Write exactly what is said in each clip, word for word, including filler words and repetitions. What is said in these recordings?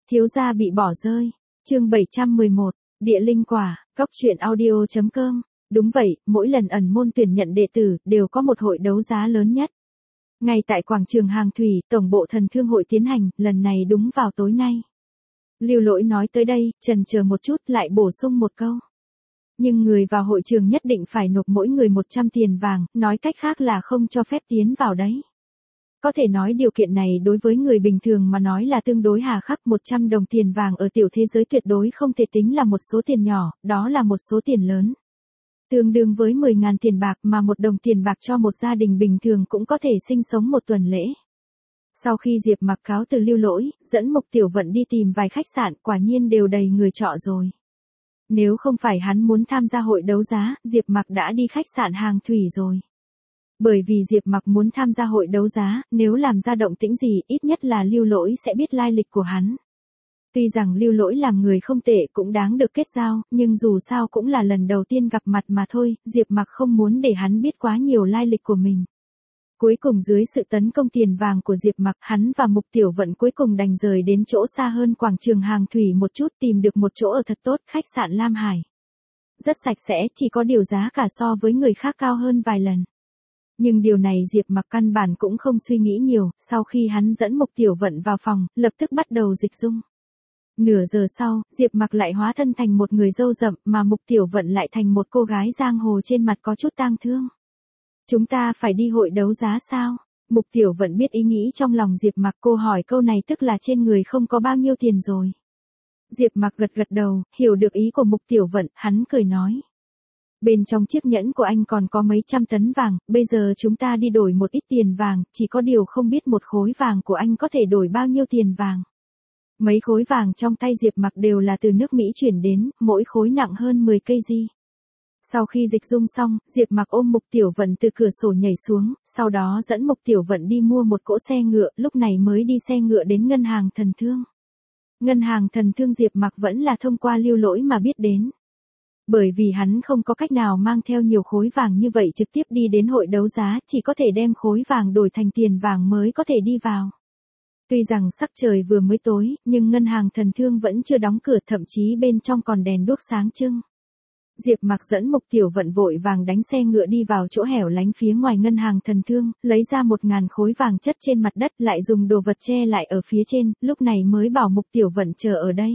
Thiếu gia bị bỏ rơi. Chương bảy trăm mười một, Địa linh quả, cốc truyện audio chấm com. Đúng vậy, mỗi lần ẩn môn tuyển nhận đệ tử đều có một hội đấu giá lớn nhất. Ngay tại quảng trường Hàng Thủy, tổng bộ Thần Thương hội tiến hành, lần này đúng vào tối nay. Lưu Lỗi nói tới đây, chần chờ một chút lại bổ sung một câu. Nhưng người vào hội trường nhất định phải nộp mỗi người một trăm tiền vàng, nói cách khác là không cho phép tiến vào đấy. Có thể nói điều kiện này đối với người bình thường mà nói là tương đối hà khắc. Một trăm đồng tiền vàng ở tiểu thế giới tuyệt đối không thể tính là một số tiền nhỏ, đó là một số tiền lớn. Tương đương với mười ngàn tiền bạc, mà một đồng tiền bạc cho một gia đình bình thường cũng có thể sinh sống một tuần lễ. Sau khi Diệp Mặc cáo từ Lưu Lỗi, dẫn Mục Tiểu Vận đi tìm vài khách sạn, quả nhiên đều đầy người trọ rồi. Nếu không phải hắn muốn tham gia hội đấu giá, Diệp Mặc đã đi khách sạn Hàng Thủy rồi. Bởi vì Diệp Mặc muốn tham gia hội đấu giá, nếu làm ra động tĩnh gì, ít nhất là Lưu Lỗi sẽ biết lai lịch của hắn. Tuy rằng Lưu Lỗi làm người không tệ, cũng đáng được kết giao, nhưng dù sao cũng là lần đầu tiên gặp mặt mà thôi, Diệp Mặc không muốn để hắn biết quá nhiều lai lịch của mình. Cuối cùng dưới sự tấn công tiền vàng của Diệp Mặc, hắn và Mục Tiểu Vận cuối cùng đành rời đến chỗ xa hơn quảng trường Hàng Thủy một chút, tìm được một chỗ ở thật tốt, khách sạn Lam Hải. Rất sạch sẽ, chỉ có điều giá cả so với người khác cao hơn vài lần. Nhưng điều này Diệp Mặc căn bản cũng không suy nghĩ nhiều, sau khi hắn dẫn Mục Tiểu Vận vào phòng, lập tức bắt đầu dịch dung. Nửa giờ sau, Diệp Mặc lại hóa thân thành một người râu rậm, mà Mục Tiểu Vận lại thành một cô gái giang hồ trên mặt có chút tang thương. Chúng ta phải đi hội đấu giá sao? Mục Tiểu Vận biết ý nghĩ trong lòng Diệp Mặc, cô hỏi câu này tức là trên người không có bao nhiêu tiền rồi. Diệp Mặc gật gật đầu, hiểu được ý của Mục Tiểu Vận, hắn cười nói. Bên trong chiếc nhẫn của anh còn có mấy trăm tấn vàng, bây giờ chúng ta đi đổi một ít tiền vàng, chỉ có điều không biết một khối vàng của anh có thể đổi bao nhiêu tiền vàng. Mấy khối vàng trong tay Diệp Mặc đều là từ nước Mỹ chuyển đến, mỗi khối nặng hơn mười ki lô gam. Sau khi dịch dung xong, Diệp Mặc ôm Mục Tiểu Vận từ cửa sổ nhảy xuống, sau đó dẫn Mục Tiểu Vận đi mua một cỗ xe ngựa, lúc này mới đi xe ngựa đến ngân hàng Thần Thương. Ngân hàng Thần Thương Diệp Mặc vẫn là thông qua Lưu Lỗi mà biết đến. Bởi vì hắn không có cách nào mang theo nhiều khối vàng như vậy trực tiếp đi đến hội đấu giá, chỉ có thể đem khối vàng đổi thành tiền vàng mới có thể đi vào. Tuy rằng sắc trời vừa mới tối, nhưng ngân hàng Thần Thương vẫn chưa đóng cửa, thậm chí bên trong còn đèn đuốc sáng trưng. Diệp Mặc dẫn Mục Tiểu Vận vội vàng đánh xe ngựa đi vào chỗ hẻo lánh phía ngoài ngân hàng Thần Thương, lấy ra một ngàn khối vàng chất trên mặt đất, lại dùng đồ vật che lại ở phía trên, lúc này mới bảo Mục Tiểu Vận chờ ở đây.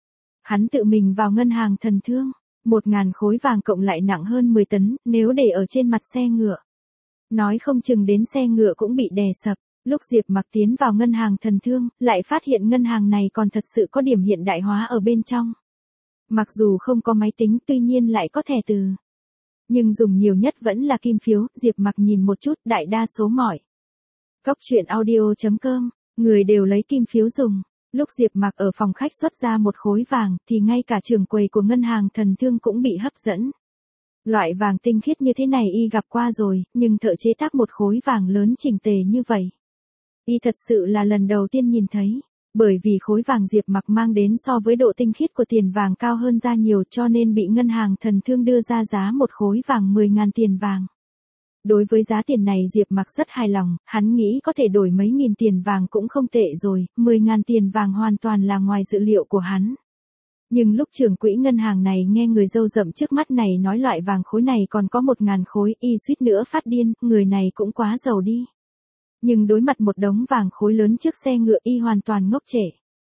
Hắn tự mình vào ngân hàng Thần Thương, một ngàn khối vàng cộng lại nặng hơn mười tấn, nếu để ở trên mặt xe ngựa, nói không chừng đến xe ngựa cũng bị đè sập. Lúc Diệp Mặc tiến vào ngân hàng Thần Thương, lại phát hiện ngân hàng này còn thật sự có điểm hiện đại hóa ở bên trong. Mặc dù không có máy tính, tuy nhiên lại có thẻ từ. Nhưng dùng nhiều nhất vẫn là kim phiếu, Diệp Mặc nhìn một chút, đại đa số mọi. Cốc truyện audio chấm com, người đều lấy kim phiếu dùng. Lúc Diệp Mặc ở phòng khách xuất ra một khối vàng, thì ngay cả trưởng quầy của ngân hàng Thần Thương cũng bị hấp dẫn. Loại vàng tinh khiết như thế này y gặp qua rồi, nhưng thợ chế tác một khối vàng lớn chỉnh tề như vậy, y thật sự là lần đầu tiên nhìn thấy. Bởi vì khối vàng Diệp Mặc mang đến so với độ tinh khiết của tiền vàng cao hơn ra nhiều, cho nên bị ngân hàng Thần Thương đưa ra giá một khối vàng mười ngàn tiền vàng. Đối với giá tiền này Diệp Mặc rất hài lòng, hắn nghĩ có thể đổi mấy nghìn tiền vàng cũng không tệ rồi, mười ngàn tiền vàng hoàn toàn là ngoài dự liệu của hắn. Nhưng lúc trưởng quỹ ngân hàng này nghe người râu rậm trước mắt này nói loại vàng khối này còn có một ngàn khối, y suýt nữa phát điên, người này cũng quá giàu đi. Nhưng đối mặt một đống vàng khối lớn trước xe ngựa, y hoàn toàn ngốc trệ.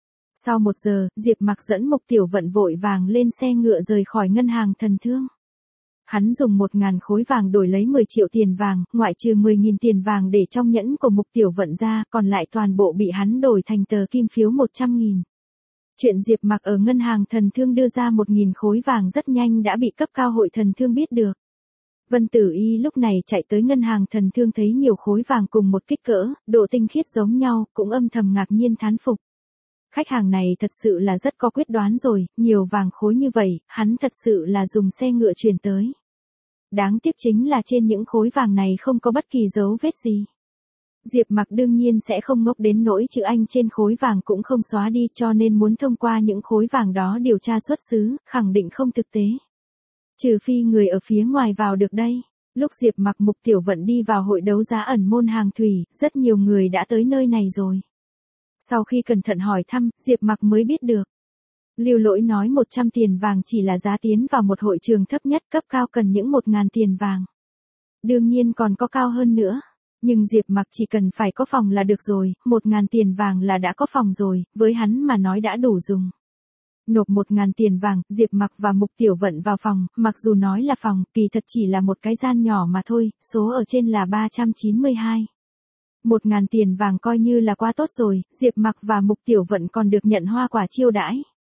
Sau một giờ, Diệp Mặc dẫn Mục Tiểu Vận vội vàng lên xe ngựa rời khỏi ngân hàng Thần Thương. Hắn dùng một ngàn khối vàng đổi lấy mười triệu tiền vàng, ngoại trừ mười nghìn tiền vàng để trong nhẫn của Mục Tiểu Vận ra, còn lại toàn bộ bị hắn đổi thành tờ kim phiếu một trăm nghìn. Chuyện Diệp Mặc ở ngân hàng Thần Thương đưa ra một nghìn khối vàng rất nhanh đã bị cấp cao hội Thần Thương biết được. Vân Tử Y lúc này chạy tới ngân hàng Thần Thương thấy nhiều khối vàng cùng một kích cỡ, độ tinh khiết giống nhau, cũng âm thầm ngạc nhiên thán phục. Khách hàng này thật sự là rất có quyết đoán rồi, nhiều vàng khối như vậy, hắn thật sự là dùng xe ngựa chuyển tới. Đáng tiếc chính là trên những khối vàng này không có bất kỳ dấu vết gì. Diệp Mặc đương nhiên sẽ không ngốc đến nỗi chữ Anh trên khối vàng cũng không xóa đi, cho nên muốn thông qua những khối vàng đó điều tra xuất xứ, khẳng định không thực tế. Trừ phi người ở phía ngoài vào được đây. Lúc Diệp Mặc Mục Tiểu Vận đi vào hội đấu giá ẩn môn Hàng Thủy, rất nhiều người đã tới nơi này rồi. Sau khi cẩn thận hỏi thăm, Diệp Mặc mới biết được. Lưu Lỗi nói một trăm tiền vàng chỉ là giá tiến vào một hội trường thấp nhất, cấp cao cần những một ngàn tiền vàng. Đương nhiên còn có cao hơn nữa. Nhưng Diệp Mặc chỉ cần phải có phòng là được rồi, một ngàn tiền vàng là đã có phòng rồi, với hắn mà nói đã đủ dùng. Nộp một ngàn tiền vàng, Diệp Mặc và Mục Tiểu Vận vào phòng, mặc dù nói là phòng, kỳ thật chỉ là một cái gian nhỏ mà thôi, số ở trên là ba trăm chín mươi hai. Một ngàn tiền vàng coi như là quá tốt rồi, Diệp Mặc và Mục Tiểu Vận còn được nhận hoa quả chiêu đãi.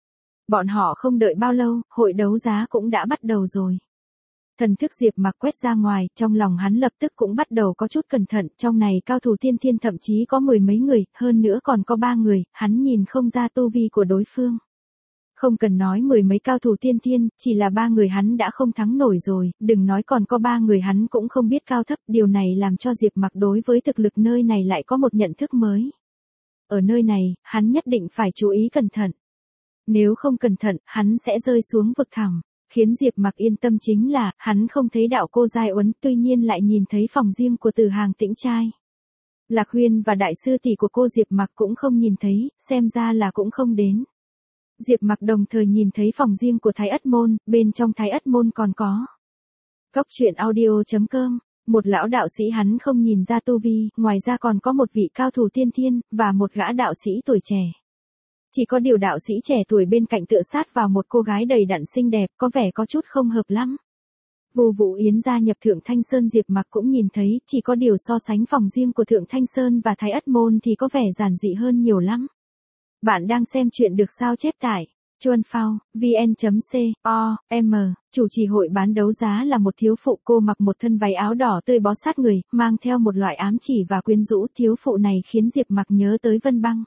Bọn họ không đợi bao lâu, hội đấu giá cũng đã bắt đầu rồi. Thần thức Diệp Mặc quét ra ngoài, trong lòng hắn lập tức cũng bắt đầu có chút cẩn thận, trong này cao thủ tiên thiên thậm chí có mười mấy người, hơn nữa còn có ba người, hắn nhìn không ra tu vi của đối phương. Không cần nói mười mấy cao thủ tiên thiên, chỉ là ba người hắn đã không thắng nổi rồi, đừng nói còn có ba người hắn cũng không biết cao thấp, điều này làm cho Diệp Mặc đối với thực lực nơi này lại có một nhận thức mới. Ở nơi này, hắn nhất định phải chú ý cẩn thận. Nếu không cẩn thận, hắn sẽ rơi xuống vực thẳm. Khiến Diệp Mặc yên tâm chính là, hắn không thấy đạo cô Giai Uấn, tuy nhiên lại nhìn thấy phòng riêng của Từ Hàng Tĩnh trai. Lạc Huyên và đại sư tỷ của cô Diệp Mặc cũng không nhìn thấy, xem ra là cũng không đến. Diệp Mặc đồng thời nhìn thấy phòng riêng của Thái Ất Môn, bên trong Thái Ất Môn còn có. Góc truyện audio chấm com, một lão đạo sĩ hắn không nhìn ra tu vi, ngoài ra còn có một vị cao thủ tiên thiên, và một gã đạo sĩ tuổi trẻ. Chỉ có điều đạo sĩ trẻ tuổi bên cạnh tựa sát vào một cô gái đầy đặn xinh đẹp, có vẻ có chút không hợp lắm. Vu Vũ Yến gia nhập Thượng Thanh Sơn, Diệp Mặc cũng nhìn thấy, chỉ có điều so sánh phòng riêng của Thượng Thanh Sơn và Thái Ất Môn thì có vẻ giản dị hơn nhiều lắm. Bạn đang xem chuyện được sao chép tại chuan phao vn chấm com, chủ trì hội bán đấu giá là một thiếu phụ, cô mặc một thân váy áo đỏ tươi bó sát người, mang theo một loại ám chỉ và quyến rũ, thiếu phụ này khiến Diệp Mặc nhớ tới Vân Băng.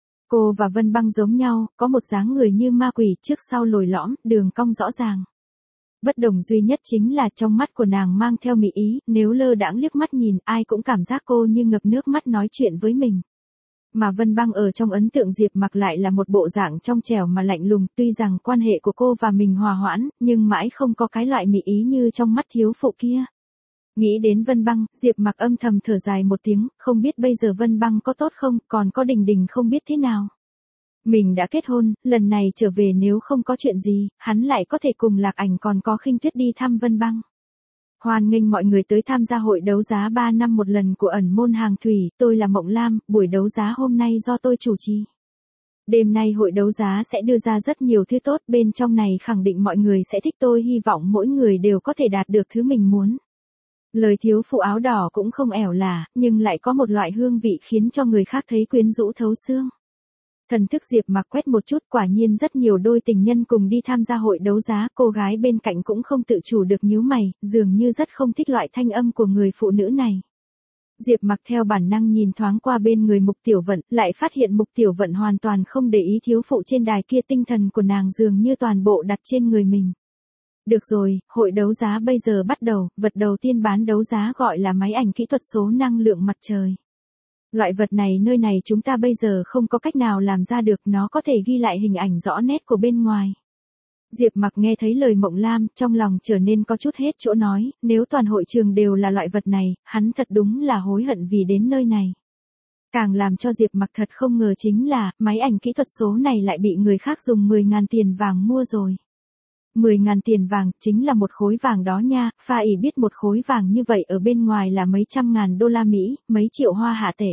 Cô và Vân Băng giống nhau, có một dáng người như ma quỷ, trước sau lồi lõm, đường cong rõ ràng. Bất đồng duy nhất chính là trong mắt của nàng mang theo mị ý, nếu lơ đãng liếc mắt nhìn, ai cũng cảm giác cô như ngập nước mắt nói chuyện với mình. Mà Vân Băng ở trong ấn tượng Diệp Mặc lại là một bộ dạng trong trẻo mà lạnh lùng, tuy rằng quan hệ của cô và mình hòa hoãn, nhưng mãi không có cái loại mị ý như trong mắt thiếu phụ kia. Nghĩ đến Vân Băng, Diệp Mặc âm thầm thở dài một tiếng, không biết bây giờ Vân Băng có tốt không, còn có Đình Đình không biết thế nào. Mình đã kết hôn, lần này trở về nếu không có chuyện gì, hắn lại có thể cùng Lạc Ảnh còn có Khinh Tuyết đi thăm Vân Băng. Hoan nghênh mọi người tới tham gia hội đấu giá ba năm một lần của ẩn môn hàng thủy, tôi là Mộng Lam, buổi đấu giá hôm nay do tôi chủ trì. Đêm nay hội đấu giá sẽ đưa ra rất nhiều thứ tốt, bên trong này khẳng định mọi người sẽ thích, tôi hy vọng mỗi người đều có thể đạt được thứ mình muốn. Lời thiếu phụ áo đỏ cũng không ẻo lả, nhưng lại có một loại hương vị khiến cho người khác thấy quyến rũ thấu xương. Thần thức Diệp Mặc quét một chút, quả nhiên rất nhiều đôi tình nhân cùng đi tham gia hội đấu giá, cô gái bên cạnh cũng không tự chủ được nhíu mày, dường như rất không thích loại thanh âm của người phụ nữ này. Diệp Mặc theo bản năng nhìn thoáng qua bên người Mục Tiểu Vận, lại phát hiện Mục Tiểu Vận hoàn toàn không để ý thiếu phụ trên đài kia, tinh thần của nàng dường như toàn bộ đặt trên người mình. Được rồi, hội đấu giá bây giờ bắt đầu, vật đầu tiên bán đấu giá gọi là máy ảnh kỹ thuật số năng lượng mặt trời. Loại vật này nơi này chúng ta bây giờ không có cách nào làm ra được, nó có thể ghi lại hình ảnh rõ nét của bên ngoài. Diệp Mặc nghe thấy lời Mộng Lam, trong lòng trở nên có chút hết chỗ nói, nếu toàn hội trường đều là loại vật này, hắn thật đúng là hối hận vì đến nơi này. Càng làm cho Diệp Mặc thật không ngờ chính là, máy ảnh kỹ thuật số này lại bị người khác dùng mười ngàn tiền vàng mua rồi. mười ngàn tiền vàng, chính là một khối vàng đó nha, Pha ỉ biết một khối vàng như vậy ở bên ngoài là mấy trăm ngàn đô la Mỹ, mấy triệu hoa hạ tệ.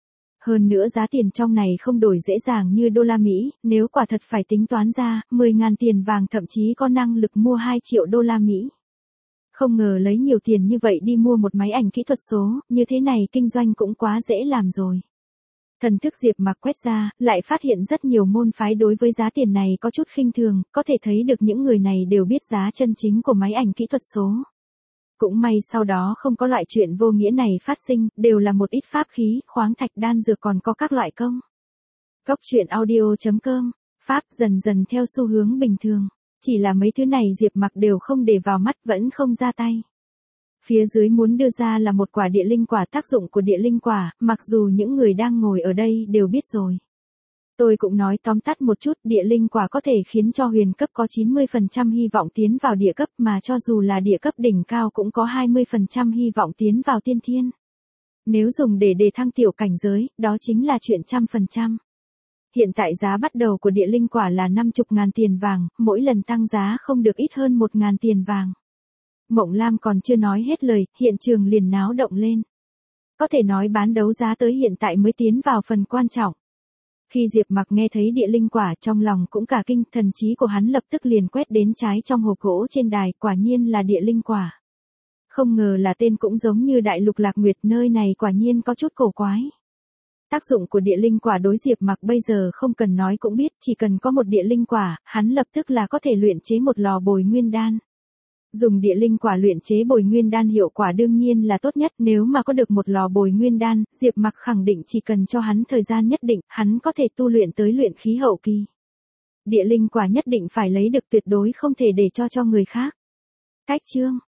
Hơn nữa giá tiền trong này không đổi dễ dàng như đô la Mỹ, nếu quả thật phải tính toán ra, mười ngàn tiền vàng thậm chí có năng lực mua hai triệu đô la Mỹ. Không ngờ lấy nhiều tiền như vậy đi mua một máy ảnh kỹ thuật số, như thế này kinh doanh cũng quá dễ làm rồi. Thần thức Diệp Mặc quét ra, lại phát hiện rất nhiều môn phái đối với giá tiền này có chút khinh thường, có thể thấy được những người này đều biết giá chân chính của máy ảnh kỹ thuật số. Cũng may sau đó không có loại chuyện vô nghĩa này phát sinh, đều là một ít pháp khí, khoáng thạch, đan dược, còn có các loại công. Góc truyện audio chấm com, Pháp dần dần theo xu hướng bình thường. Chỉ là mấy thứ này Diệp Mặc đều không để vào mắt, vẫn không ra tay. Phía dưới muốn đưa ra là một quả địa linh quả, tác dụng của địa linh quả, mặc dù những người đang ngồi ở đây đều biết rồi. Tôi cũng nói tóm tắt một chút, địa linh quả có thể khiến cho huyền cấp có chín mươi phần trăm hy vọng tiến vào địa cấp, mà cho dù là địa cấp đỉnh cao cũng có hai mươi phần trăm hy vọng tiến vào tiên thiên. Nếu dùng để đề thăng tiểu cảnh giới, đó chính là chuyện trăm phần trăm. Hiện tại giá bắt đầu của địa linh quả là năm mươi ngàn tiền vàng, mỗi lần tăng giá không được ít hơn một ngàn tiền vàng. Mộng Lam còn chưa nói hết lời, hiện trường liền náo động lên. Có thể nói bán đấu giá tới hiện tại mới tiến vào phần quan trọng. Khi Diệp Mặc nghe thấy địa linh quả trong lòng cũng cả kinh, thần trí của hắn lập tức liền quét đến trái trong hộp gỗ trên đài, quả nhiên là địa linh quả. Không ngờ là tên cũng giống như Đại Lục Lạc Nguyệt, nơi này quả nhiên có chút cổ quái. Tác dụng của địa linh quả đối Diệp Mặc bây giờ không cần nói cũng biết, chỉ cần có một địa linh quả, hắn lập tức là có thể luyện chế một lò bồi nguyên đan. Dùng địa linh quả luyện chế bồi nguyên đan hiệu quả đương nhiên là tốt nhất, nếu mà có được một lò bồi nguyên đan, Diệp Mặc khẳng định chỉ cần cho hắn thời gian nhất định, hắn có thể tu luyện tới luyện khí hậu kỳ. Địa linh quả nhất định phải lấy được, tuyệt đối không thể để cho cho người khác. Cách chương